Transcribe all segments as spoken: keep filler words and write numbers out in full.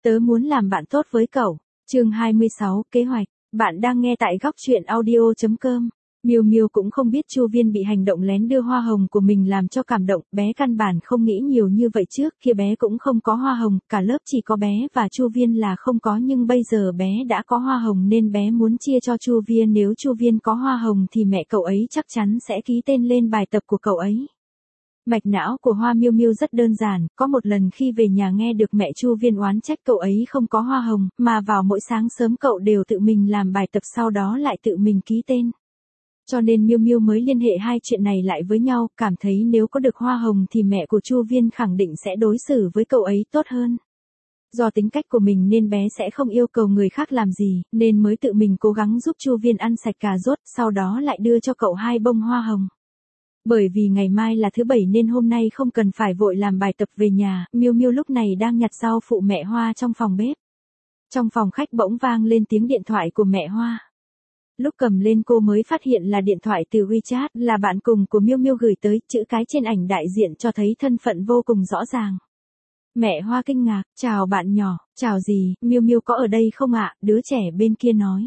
Tớ muốn làm bạn tốt với cậu. Chương hai mươi sáu, kế hoạch. Bạn đang nghe tại góc truyện audio chấm com. Miêu Miêu cũng không biết Chu Viên bị hành động lén đưa hoa hồng của mình làm cho cảm động, bé căn bản không nghĩ nhiều như vậy trước, kia bé cũng không có hoa hồng, cả lớp chỉ có bé và Chu Viên là không có, nhưng bây giờ bé đã có hoa hồng nên bé muốn chia cho Chu Viên, nếu Chu Viên có hoa hồng thì mẹ cậu ấy chắc chắn sẽ ký tên lên bài tập của cậu ấy. Mạch não của Hoa Miêu Miêu rất đơn giản, có một lần khi về nhà nghe được mẹ Chu Viên oán trách cậu ấy không có hoa hồng, mà vào mỗi sáng sớm cậu đều tự mình làm bài tập sau đó lại tự mình ký tên. Cho nên Miêu Miêu mới liên hệ hai chuyện này lại với nhau, cảm thấy nếu có được hoa hồng thì mẹ của Chu Viên khẳng định sẽ đối xử với cậu ấy tốt hơn. Do tính cách của mình nên bé sẽ không yêu cầu người khác làm gì, nên mới tự mình cố gắng giúp Chu Viên ăn sạch cà rốt, sau đó lại đưa cho cậu hai bông hoa hồng. Bởi vì ngày mai là thứ bảy nên hôm nay không cần phải vội làm bài tập về nhà, Miêu Miêu lúc này đang nhặt rau phụ mẹ Hoa trong phòng bếp. Trong phòng khách bỗng vang lên tiếng điện thoại của mẹ Hoa. Lúc cầm lên cô mới phát hiện là điện thoại từ WeChat, là bạn cùng của Miêu Miêu gửi tới, chữ cái trên ảnh đại diện cho thấy thân phận vô cùng rõ ràng. Mẹ Hoa kinh ngạc, chào bạn nhỏ, chào gì, Miêu Miêu có ở đây không ạ, đứa trẻ bên kia nói.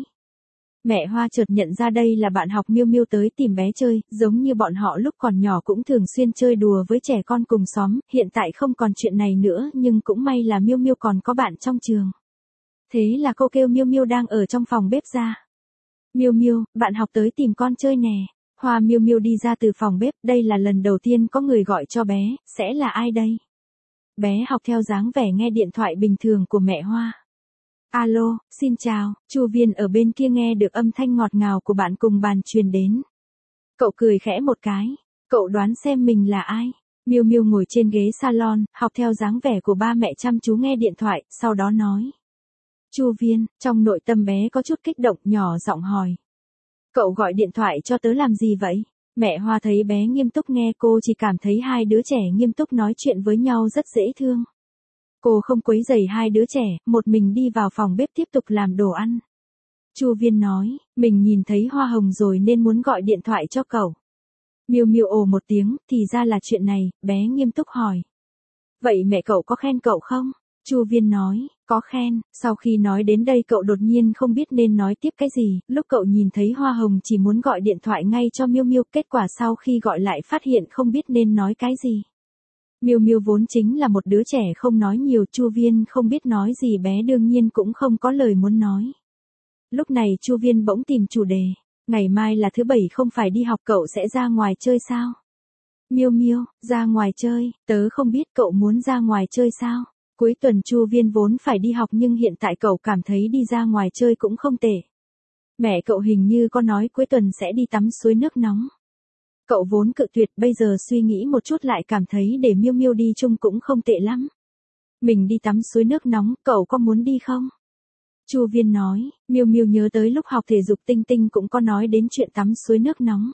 Mẹ Hoa chợt nhận ra đây là bạn học Miêu Miêu tới tìm bé chơi, giống như bọn họ lúc còn nhỏ cũng thường xuyên chơi đùa với trẻ con cùng xóm, hiện tại không còn chuyện này nữa nhưng cũng may là Miêu Miêu còn có bạn trong trường. Thế là cô kêu Miêu Miêu đang ở trong phòng bếp ra. Miêu Miêu, bạn học tới tìm con chơi nè. Hoa Miêu Miêu đi ra từ phòng bếp, đây là lần đầu tiên có người gọi cho bé, sẽ là ai đây? Bé học theo dáng vẻ nghe điện thoại bình thường của mẹ Hoa. Alo, xin chào, Chu Viên ở bên kia nghe được âm thanh ngọt ngào của bạn cùng bàn truyền đến. Cậu cười khẽ một cái, cậu đoán xem mình là ai? Miêu Miêu ngồi trên ghế salon, học theo dáng vẻ của ba mẹ chăm chú nghe điện thoại, sau đó nói. Chu Viên, trong nội tâm bé có chút kích động, nhỏ giọng hỏi. Cậu gọi điện thoại cho tớ làm gì vậy? Mẹ Hoa thấy bé nghiêm túc nghe, cô chỉ cảm thấy hai đứa trẻ nghiêm túc nói chuyện với nhau rất dễ thương. Cô không quấy rầy hai đứa trẻ, một mình đi vào phòng bếp tiếp tục làm đồ ăn. Chu Viên nói, mình nhìn thấy hoa hồng rồi nên muốn gọi điện thoại cho cậu. Miêu Miêu ồ một tiếng, thì ra là chuyện này, bé nghiêm túc hỏi. Vậy mẹ cậu có khen cậu không? Chu Viên nói, có khen, sau khi nói đến đây cậu đột nhiên không biết nên nói tiếp cái gì, lúc cậu nhìn thấy hoa hồng chỉ muốn gọi điện thoại ngay cho Miêu Miêu, kết quả sau khi gọi lại phát hiện không biết nên nói cái gì. Miêu Miêu vốn chính là một đứa trẻ không nói nhiều, Chu Viên không biết nói gì, bé đương nhiên cũng không có lời muốn nói. Lúc này Chu Viên bỗng tìm chủ đề, ngày mai là thứ bảy không phải đi học, cậu sẽ ra ngoài chơi sao? Miêu Miêu, ra ngoài chơi, tớ không biết cậu muốn ra ngoài chơi sao? Cuối tuần Chu Viên vốn phải đi học nhưng hiện tại cậu cảm thấy đi ra ngoài chơi cũng không tệ. Mẹ cậu hình như có nói cuối tuần sẽ đi tắm suối nước nóng. Cậu vốn cự tuyệt, bây giờ suy nghĩ một chút lại cảm thấy để Miêu Miêu đi chung cũng không tệ lắm. Mình đi tắm suối nước nóng, cậu có muốn đi không? Chu Viên nói, Miêu Miêu nhớ tới lúc học thể dục Tinh Tinh cũng có nói đến chuyện tắm suối nước nóng.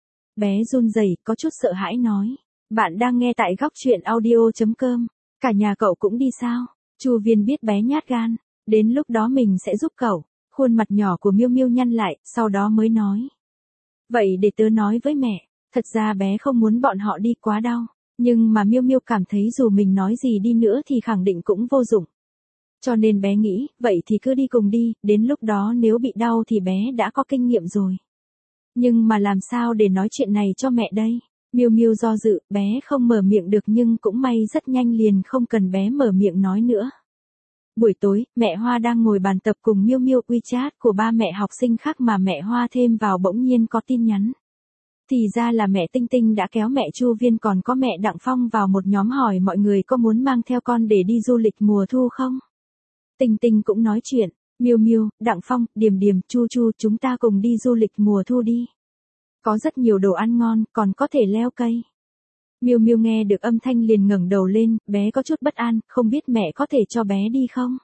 Bé run rẩy, có chút sợ hãi nói, bạn đang nghe tại góc truyện audio chấm com, cả nhà cậu cũng đi sao? Chu Viên biết bé nhát gan, đến lúc đó mình sẽ giúp cậu. Khuôn mặt nhỏ của Miêu Miêu nhăn lại, sau đó mới nói. Vậy để tớ nói với mẹ. Thật ra bé không muốn bọn họ đi, quá đau, nhưng mà Miêu Miêu cảm thấy dù mình nói gì đi nữa thì khẳng định cũng vô dụng. Cho nên bé nghĩ, vậy thì cứ đi cùng đi, đến lúc đó nếu bị đau thì bé đã có kinh nghiệm rồi. Nhưng mà làm sao để nói chuyện này cho mẹ đây? Miêu Miêu do dự, bé không mở miệng được nhưng cũng may rất nhanh liền không cần bé mở miệng nói nữa. Buổi tối, mẹ Hoa đang ngồi bàn tập cùng Miêu Miêu, WeChat của ba mẹ học sinh khác mà mẹ Hoa thêm vào bỗng nhiên có tin nhắn. Thì ra là mẹ Tinh Tinh đã kéo mẹ Chu Viên còn có mẹ Đặng Phong vào một nhóm hỏi mọi người có muốn mang theo con để đi du lịch mùa thu không? Tinh Tinh cũng nói chuyện, Miêu Miêu, Đặng Phong, Điềm Điềm, Chu Chu, chúng ta cùng đi du lịch mùa thu đi. Có rất nhiều đồ ăn ngon, còn có thể leo cây. Miêu Miêu nghe được âm thanh liền ngẩng đầu lên, bé có chút bất an, không biết mẹ có thể cho bé đi không?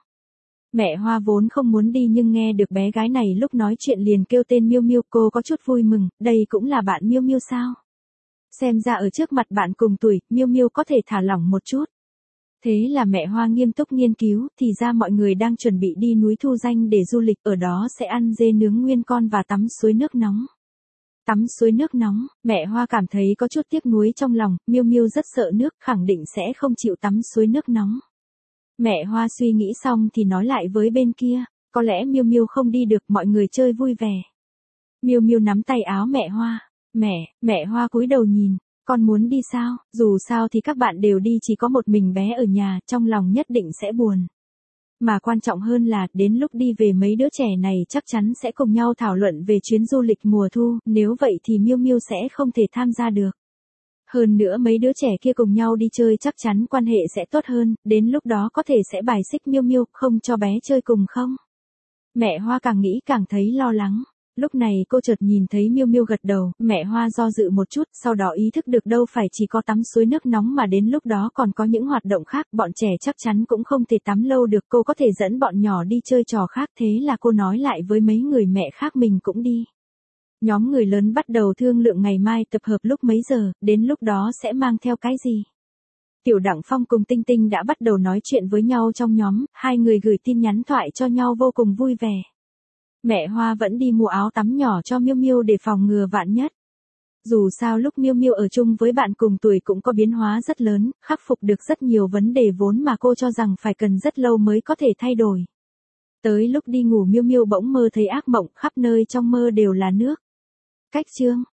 Mẹ Hoa vốn không muốn đi nhưng nghe được bé gái này lúc nói chuyện liền kêu tên Miêu Miêu, cô có chút vui mừng, đây cũng là bạn Miêu Miêu sao? Xem ra ở trước mặt bạn cùng tuổi, Miêu Miêu có thể thả lỏng một chút. Thế là mẹ Hoa nghiêm túc nghiên cứu, thì ra mọi người đang chuẩn bị đi núi Thu Danh để du lịch, ở đó sẽ ăn dê nướng nguyên con và tắm suối nước nóng. Tắm suối nước nóng, mẹ Hoa cảm thấy có chút tiếc nuối trong lòng, Miêu Miêu rất sợ nước, khẳng định sẽ không chịu tắm suối nước nóng. Mẹ Hoa suy nghĩ xong thì nói lại với bên kia, có lẽ Miêu Miêu không đi được, mọi người chơi vui vẻ. Miêu Miêu nắm tay áo mẹ Hoa, mẹ, mẹ Hoa cúi đầu nhìn, con muốn đi sao, dù sao thì các bạn đều đi chỉ có một mình bé ở nhà, trong lòng nhất định sẽ buồn. Mà quan trọng hơn là, đến lúc đi về mấy đứa trẻ này chắc chắn sẽ cùng nhau thảo luận về chuyến du lịch mùa thu, nếu vậy thì Miêu Miêu sẽ không thể tham gia được. Hơn nữa mấy đứa trẻ kia cùng nhau đi chơi chắc chắn quan hệ sẽ tốt hơn, đến lúc đó có thể sẽ bài xích Miêu Miêu, không cho bé chơi cùng không? Mẹ Hoa càng nghĩ càng thấy lo lắng. Lúc này cô chợt nhìn thấy Miêu Miêu gật đầu, mẹ Hoa do dự một chút, sau đó ý thức được đâu phải chỉ có tắm suối nước nóng mà đến lúc đó còn có những hoạt động khác, bọn trẻ chắc chắn cũng không thể tắm lâu được, cô có thể dẫn bọn nhỏ đi chơi trò khác, thế là cô nói lại với mấy người mẹ khác mình cũng đi. Nhóm người lớn bắt đầu thương lượng ngày mai tập hợp lúc mấy giờ, đến lúc đó sẽ mang theo cái gì. Tiểu Đặng Phong cùng Tinh Tinh đã bắt đầu nói chuyện với nhau trong nhóm, hai người gửi tin nhắn thoại cho nhau vô cùng vui vẻ. Mẹ Hoa vẫn đi mua áo tắm nhỏ cho Miêu Miêu để phòng ngừa vạn nhất. Dù sao lúc Miêu Miêu ở chung với bạn cùng tuổi cũng có biến hóa rất lớn, khắc phục được rất nhiều vấn đề vốn mà cô cho rằng phải cần rất lâu mới có thể thay đổi. Tới lúc đi ngủ Miêu Miêu bỗng mơ thấy ác mộng, khắp nơi trong mơ đều là nước. Cách chương